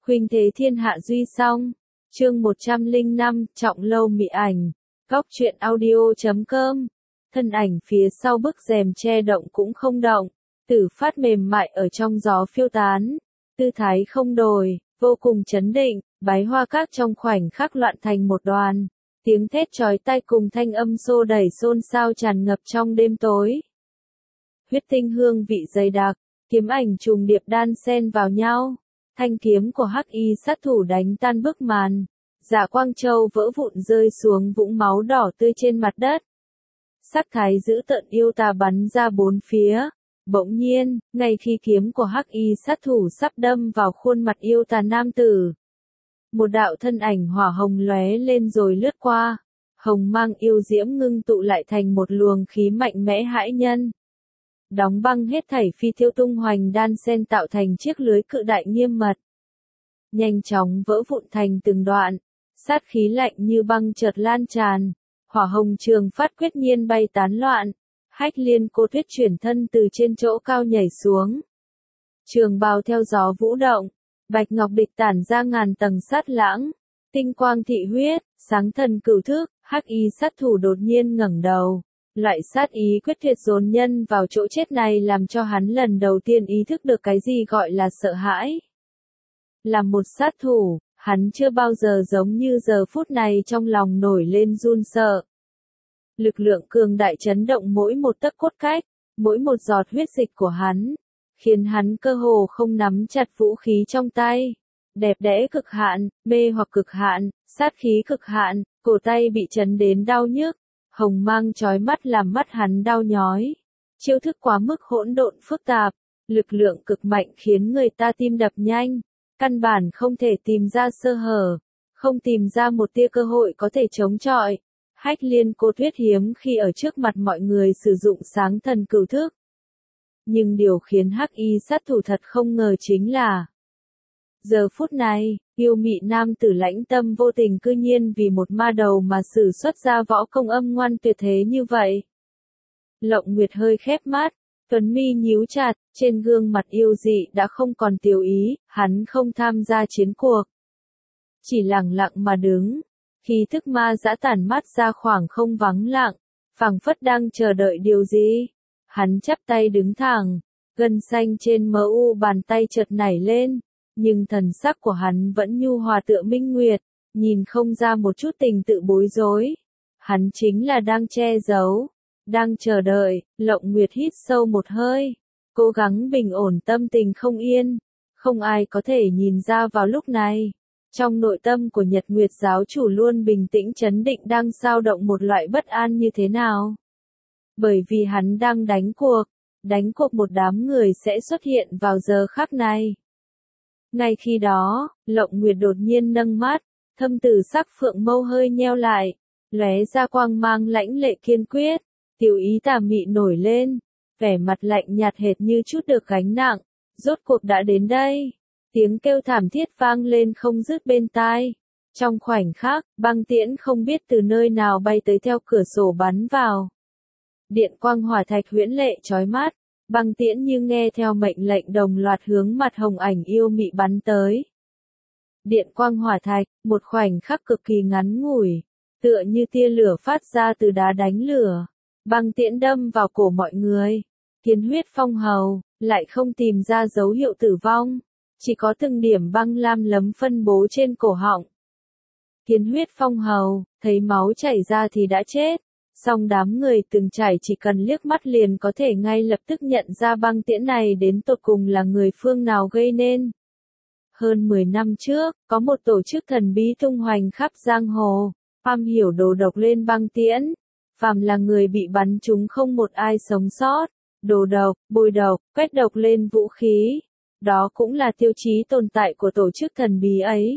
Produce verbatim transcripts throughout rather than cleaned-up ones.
Khuynh thế thiên hạ duy song. Chương một trăm lẻ năm, Trọng lâu mị ảnh. Góc truyện audio chấm com. Thân ảnh phía sau bức rèm che động cũng không động, Tử Phát mềm mại ở trong gió phiêu tán, tư thái không đổi, vô cùng chấn định, bái hoa các trong khoảnh khắc loạn thành một đoàn, tiếng thét chói tai cùng thanh âm xô đẩy xôn xao tràn ngập trong đêm tối. Huyết tinh hương vị dày đặc, kiếm ảnh trùng điệp đan xen vào nhau, thanh kiếm của Hắc Y sát thủ đánh tan bức màn, Dạ Quang Châu vỡ vụn rơi xuống vũng máu đỏ tươi trên mặt đất. Sắc thái dữ tợn yêu tà bắn ra bốn phía. Bỗng nhiên, ngay khi kiếm của Hắc Y sát thủ sắp đâm vào khuôn mặt yêu tà nam tử, một đạo thân ảnh hỏa hồng lóe lên rồi lướt qua, hồng mang yêu diễm ngưng tụ lại thành một luồng khí mạnh mẽ hãi nhân. Đóng băng hết thảy phi thiêu tung hoành đan sen tạo thành chiếc lưới cự đại nghiêm mật. Nhanh chóng vỡ vụn thành từng đoạn, sát khí lạnh như băng chợt lan tràn, hỏa hồng trường phát quyết nhiên bay tán loạn. Hách Liên cô tuyết chuyển thân từ trên chỗ cao nhảy xuống. Trường bào theo gió vũ động, bạch ngọc địch tản ra ngàn tầng sát lãng, tinh quang thị huyết, sáng thần cửu thức. Hắc Y sát thủ đột nhiên ngẩng đầu, loại sát ý quyết tuyệt dồn nhân vào chỗ chết này làm cho hắn lần đầu tiên ý thức được cái gì gọi là sợ hãi. Là một sát thủ, hắn chưa bao giờ giống như giờ phút này trong lòng nổi lên run sợ. Lực lượng cường đại chấn động mỗi một tấc cốt cách, mỗi một giọt huyết dịch của hắn, khiến hắn cơ hồ không nắm chặt vũ khí trong tay. Đẹp đẽ cực hạn, mê hoặc cực hạn, sát khí cực hạn, cổ tay bị chấn đến đau nhức, hồng mang chói mắt làm mắt hắn đau nhói. Chiêu thức quá mức hỗn độn phức tạp, lực lượng cực mạnh khiến người ta tim đập nhanh, căn bản không thể tìm ra sơ hở, không tìm ra một tia cơ hội có thể chống chọi. Hách Liên cô tuyết hiếm khi ở trước mặt mọi người sử dụng sáng thần cửu thức. Nhưng điều khiến Hắc Y sát thủ thật không ngờ chính là, giờ phút này, yêu mị nam tử lãnh tâm vô tình cư nhiên vì một ma đầu mà sử xuất ra võ công âm ngoan tuyệt thế như vậy. Lộng Nguyệt hơi khép mắt, tuấn mi nhíu chặt, trên gương mặt yêu dị đã không còn tiêu ý, hắn không tham gia chiến cuộc. Chỉ lặng lặng mà đứng. Khí thức ma dã tản mát ra khoảng không vắng lặng, phảng phất đang chờ đợi điều gì. Hắn chắp tay đứng thẳng, gân xanh trên mờ u bàn tay chợt nảy lên, nhưng thần sắc của hắn vẫn nhu hòa tựa minh nguyệt, nhìn không ra một chút tình tự bối rối. Hắn chính là đang che giấu, đang chờ đợi. Lộng Nguyệt hít sâu một hơi, cố gắng bình ổn tâm tình không yên. Không ai có thể nhìn ra vào lúc này, trong nội tâm của Nhật Nguyệt giáo chủ luôn bình tĩnh chấn định đang dao động một loại bất an như thế nào. Bởi vì hắn đang đánh cuộc, đánh cuộc một đám người sẽ xuất hiện vào giờ khắc này. Ngay khi đó, Lộng Nguyệt đột nhiên nâng mắt, thâm tử sắc phượng mâu hơi nheo lại, lóe ra quang mang lãnh lệ kiên quyết, tiểu ý tà mị nổi lên, vẻ mặt lạnh nhạt hệt như chút được gánh nặng, rốt cuộc đã đến đây. Tiếng kêu thảm thiết vang lên không dứt bên tai. Trong khoảnh khắc, băng tiễn không biết từ nơi nào bay tới theo cửa sổ bắn vào. Điện quang hỏa thạch huyễn lệ chói mắt, băng tiễn như nghe theo mệnh lệnh đồng loạt hướng mặt hồng ảnh yêu mị bắn tới. Điện quang hỏa thạch, một khoảnh khắc cực kỳ ngắn ngủi, tựa như tia lửa phát ra từ đá đánh lửa. Băng tiễn đâm vào cổ mọi người. Kiến huyết phong hầu, lại không tìm ra dấu hiệu tử vong. Chỉ có từng điểm băng lam lấm phân bố trên cổ họng. Kiến huyết phong hầu, thấy máu chảy ra thì đã chết. Song đám người từng trải chỉ cần liếc mắt liền có thể ngay lập tức nhận ra băng tiễn này đến tột cùng là người phương nào gây nên. Hơn mười năm trước, có một tổ chức thần bí tung hoành khắp giang hồ, am hiểu đồ độc lên băng tiễn. Phàm là người bị bắn trúng không một ai sống sót. Đồ độc, bôi độc, quét độc lên vũ khí. Đó cũng là tiêu chí tồn tại của tổ chức thần bí ấy.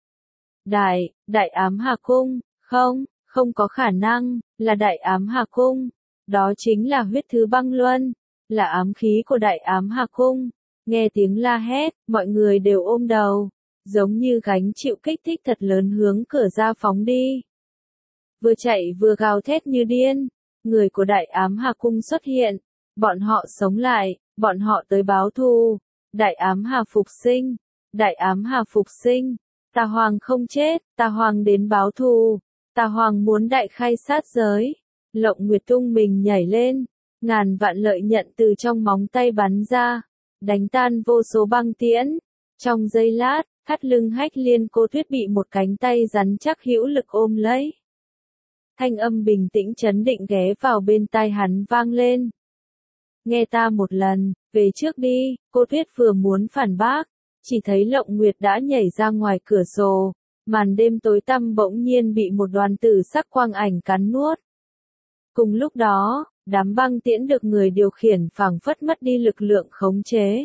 Đại, Đại Ám Hà Cung, không, không có khả năng, là Đại Ám Hà Cung. Đó chính là huyết thứ băng luân, là ám khí của Đại Ám Hà Cung. Nghe tiếng la hét, mọi người đều ôm đầu, giống như gánh chịu kích thích thật lớn hướng cửa ra phóng đi. Vừa chạy vừa gào thét như điên, người của Đại Ám Hà Cung xuất hiện, bọn họ sống lại, bọn họ tới báo thù. Đại Ám Hà phục sinh, đại ám hà phục sinh, Tà Hoàng không chết, Tà Hoàng đến báo thù, Tà Hoàng muốn đại khai sát giới. Lộng Nguyệt tung mình nhảy lên, ngàn vạn lợi nhận từ trong móng tay bắn ra, đánh tan vô số băng tiễn. Trong giây lát, thắt lưng Hách Liên Cô Tuyết bị một cánh tay rắn chắc hữu lực ôm lấy. Thanh âm bình tĩnh trấn định ghé vào bên tai hắn vang lên. Nghe ta một lần, về trước đi. Cô Tuyết vừa muốn phản bác, chỉ thấy Lộng Nguyệt đã nhảy ra ngoài cửa sổ, màn đêm tối tăm bỗng nhiên bị một đoàn tử sắc quang ảnh cắn nuốt. Cùng lúc đó, đám băng tiễn được người điều khiển phảng phất mất đi lực lượng khống chế,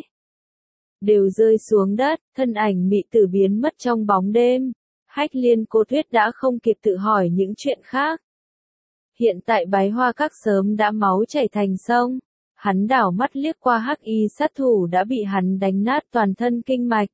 đều rơi xuống đất, thân ảnh mị tử biến mất trong bóng đêm. Hách Liên Cô Tuyết đã không kịp tự hỏi những chuyện khác. Hiện tại Bái Hoa Các sớm đã máu chảy thành sông. Hắn đảo mắt liếc qua hắc y sát thủ đã bị hắn đánh nát toàn thân kinh mạch.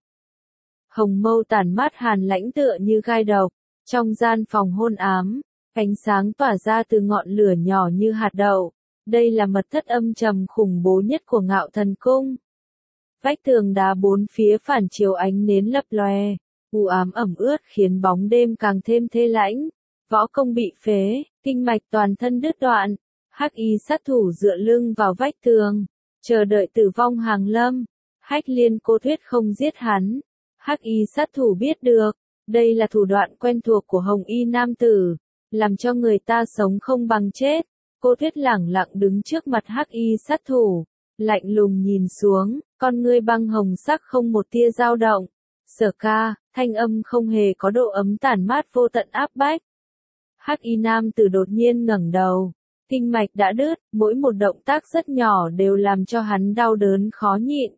Hồng mâu tản mát hàn lãnh tựa như gai độc. Trong gian phòng hôn ám, ánh sáng tỏa ra từ ngọn lửa nhỏ như hạt đậu. Đây là mật thất âm trầm khủng bố nhất của Ngạo Thần Cung. Vách tường đá bốn phía phản chiếu ánh nến lấp lòe, u ám ẩm ướt khiến bóng đêm càng thêm thê lãnh. Võ công bị phế, kinh mạch toàn thân đứt đoạn. Hắc y sát thủ dựa lưng vào vách tường, chờ đợi tử vong hàng lâm. Hách Liên Cô Tuyết không giết hắn. Hắc y sát thủ biết được, đây là thủ đoạn quen thuộc của hồng y nam tử, làm cho người ta sống không bằng chết. Cô Tuyết lẳng lặng đứng trước mặt hắc y sát thủ, lạnh lùng nhìn xuống, con ngươi băng hồng sắc không một tia dao động. Sở ca, thanh âm không hề có độ ấm tản mát vô tận áp bách. Hắc y nam tử đột nhiên ngẩng đầu. Kinh mạch đã đứt, mỗi một động tác rất nhỏ đều làm cho hắn đau đớn khó nhịn.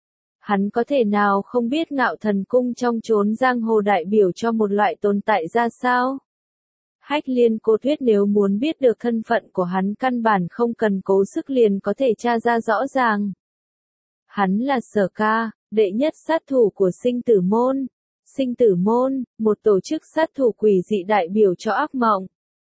Hắn có thể nào không biết Ngạo Thần Cung trong chốn giang hồ đại biểu cho một loại tồn tại ra sao? Hách Liên Cô Tuyết nếu muốn biết được thân phận của hắn căn bản không cần cố sức liền có thể tra ra rõ ràng. Hắn là Sở Ca, đệ nhất sát thủ của Sinh Tử Môn. Sinh Tử Môn, một tổ chức sát thủ quỷ dị đại biểu cho ác mộng.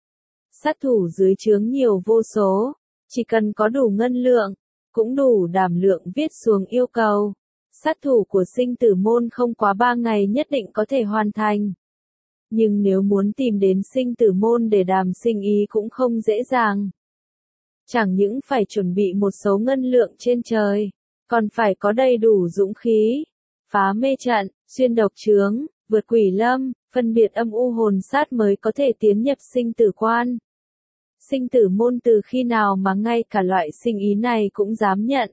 Sát thủ dưới trướng nhiều vô số, chỉ cần có đủ ngân lượng, cũng đủ đảm lượng viết xuống yêu cầu. Sát thủ của Sinh Tử Môn không quá ba ngày nhất định có thể hoàn thành. Nhưng nếu muốn tìm đến Sinh Tử Môn để đàm sinh ý cũng không dễ dàng. Chẳng những phải chuẩn bị một số ngân lượng trên trời, còn phải có đầy đủ dũng khí, phá mê trận, xuyên độc chướng, vượt quỷ lâm, phân biệt âm u hồn sát mới có thể tiến nhập sinh tử quan. Sinh Tử Môn từ khi nào mà ngay cả loại sinh ý này cũng dám nhận?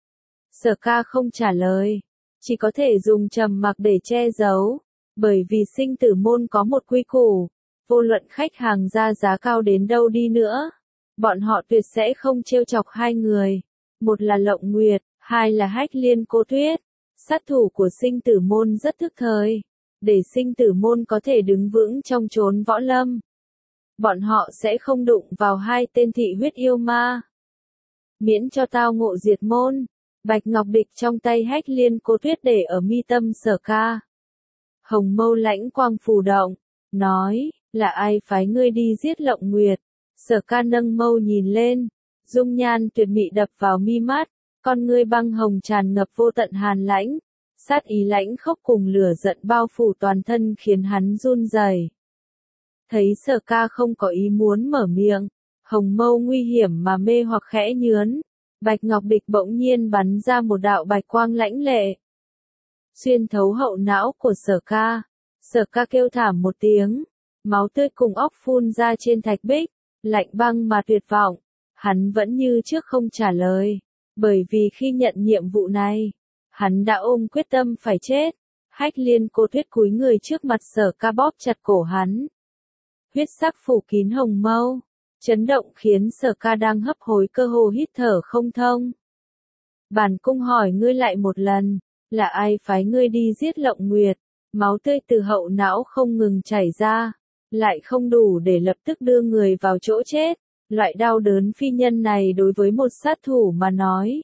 Sở Ca không trả lời, chỉ có thể dùng trầm mặc để che giấu, bởi vì Sinh Tử Môn có một quy củ, vô luận khách hàng ra giá cao đến đâu đi nữa, bọn họ tuyệt sẽ không trêu chọc hai người, một là Lộng Nguyệt, hai là Hách Liên Cô Tuyết. Sát thủ của Sinh Tử Môn rất thức thời, để Sinh Tử Môn có thể đứng vững trong chốn võ lâm. Bọn họ sẽ không đụng vào hai tên thị huyết yêu ma. Miễn cho tao ngộ diệt môn. Bạch ngọc địch trong tay Hách Liên Cô Tuyết để ở mi tâm Sở Ca. Hồng mâu lãnh quang phù động, nói, là ai phái ngươi đi giết Lộng Nguyệt? Sở Ca nâng mâu nhìn lên, dung nhan tuyệt mị đập vào mi mắt, con ngươi băng hồng tràn ngập vô tận hàn lãnh, sát ý lãnh khốc cùng lửa giận bao phủ toàn thân khiến hắn run rẩy. Thấy Sở Ca không có ý muốn mở miệng, hồng mâu nguy hiểm mà mê hoặc khẽ nhướn, Bạch Ngọc Địch bỗng nhiên bắn ra một đạo bạch quang lãnh lệ, xuyên thấu hậu não của Sở Ca. Sở Ca kêu thảm một tiếng, máu tươi cùng óc phun ra trên thạch bích, lạnh băng mà tuyệt vọng. Hắn vẫn như trước không trả lời, bởi vì khi nhận nhiệm vụ này, hắn đã ôm quyết tâm phải chết. Hách Liên Cô Tuyết cúi người trước mặt Sở Ca bóp chặt cổ hắn. Huyết sắc phủ kín hồng mâu, chấn động khiến Sở Ca đang hấp hối cơ hồ hít thở không thông. Bản cung hỏi ngươi lại một lần, là ai phái ngươi đi giết Lộng Nguyệt? Máu tươi từ hậu não không ngừng chảy ra, lại không đủ để lập tức đưa người vào chỗ chết. Loại đau đớn phi nhân này đối với một sát thủ mà nói,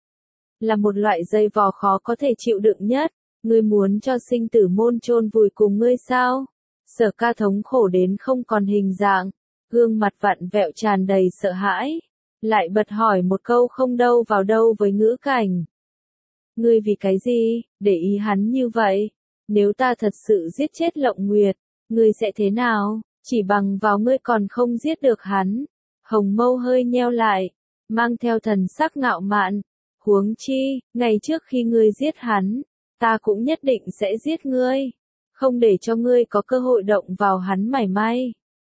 là một loại dây vò khó có thể chịu đựng nhất. Ngươi muốn cho Sinh Tử Môn chôn vùi cùng ngươi sao? Sở Ca thống khổ đến không còn hình dạng, gương mặt vặn vẹo tràn đầy sợ hãi, lại bật hỏi một câu không đâu vào đâu với ngữ cảnh. Ngươi vì cái gì, để ý hắn như vậy? Nếu ta thật sự giết chết Lộng Nguyệt, ngươi sẽ thế nào? Chỉ bằng vào ngươi còn không giết được hắn. Hồng mâu hơi nheo lại, mang theo thần sắc ngạo mạn. Huống chi, ngày trước khi ngươi giết hắn, ta cũng nhất định sẽ giết ngươi. Không để cho ngươi có cơ hội động vào hắn mảy may.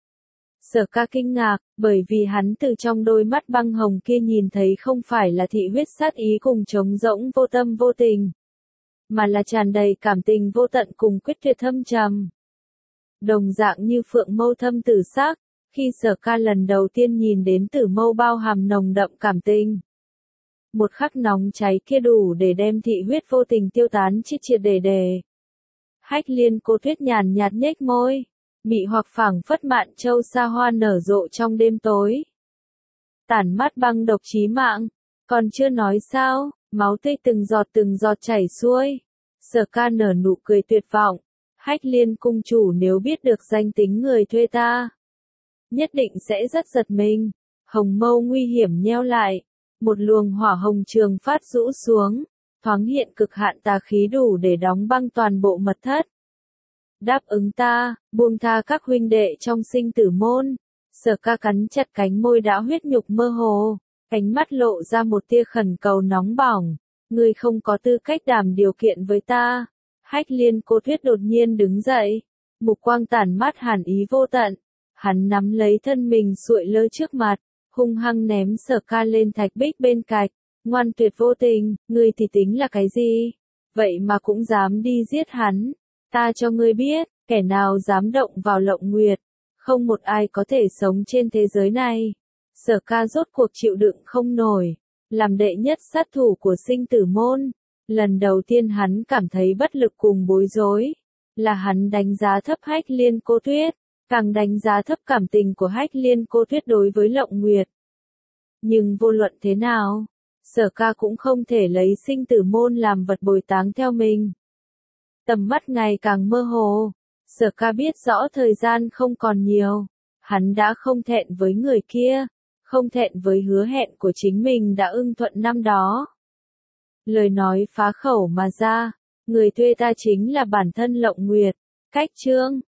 Sở Ca kinh ngạc, bởi vì hắn từ trong đôi mắt băng hồng kia nhìn thấy không phải là thị huyết sát ý cùng trống rỗng vô tâm vô tình, mà là tràn đầy cảm tình vô tận cùng quyết tuyệt thâm trầm. Đồng dạng như phượng mâu thâm tử sắc, khi Sở Ca lần đầu tiên nhìn đến tử mâu bao hàm nồng đậm cảm tình. Một khắc nóng cháy kia đủ để đem thị huyết vô tình tiêu tán triệt triệt để để. Hách Liên Cô Tuyết nhàn nhạt nhếch môi, mị hoặc phảng phất mạn châu xa hoa nở rộ trong đêm tối. Tản mắt băng độc chí mạng, còn chưa nói sao, máu tươi từng giọt từng giọt chảy xuôi. Sở Ca nở nụ cười tuyệt vọng, Hách Liên cung chủ nếu biết được danh tính người thuê ta, nhất định sẽ rất giật mình. Hồng mâu nguy hiểm nheo lại, một luồng hỏa hồng trường phát rũ xuống, thoáng hiện cực hạn tà khí đủ để đóng băng toàn bộ mật thất. Đáp ứng ta, buông tha các huynh đệ trong sinh tử môn. Sở Ca cắn chặt cánh môi đã huyết nhục mơ hồ, ánh mắt lộ ra một tia khẩn cầu nóng bỏng. Ngươi không có tư cách đàm điều kiện với ta. Hách Liên Cô Tuyết đột nhiên đứng dậy, mục quang tản mát hàn ý vô tận. Hắn nắm lấy thân mình xuội lơ trước mặt, hung hăng ném Sở Ca lên thạch bích bên cạnh. Ngoan tuyệt vô tình, ngươi thì tính là cái gì? Vậy mà cũng dám đi giết hắn. Ta cho ngươi biết, kẻ nào dám động vào Lộng Nguyệt, không một ai có thể sống trên thế giới này. Sở Ca rốt cuộc chịu đựng không nổi, làm đệ nhất sát thủ của sinh tử môn. Lần đầu tiên hắn cảm thấy bất lực cùng bối rối, là hắn đánh giá thấp Hách Liên Cô Tuyết, càng đánh giá thấp cảm tình của Hách Liên Cô Tuyết đối với Lộng Nguyệt. Nhưng vô luận thế nào, Sở Ca cũng không thể lấy sinh tử môn làm vật bồi táng theo mình. Tầm mắt ngày càng mơ hồ, Sở Ca biết rõ thời gian không còn nhiều, hắn đã không thẹn với người kia, không thẹn với hứa hẹn của chính mình đã ưng thuận năm đó. Lời nói phá khẩu mà ra, người thuê ta chính là bản thân Lộng Nguyệt. Cách chương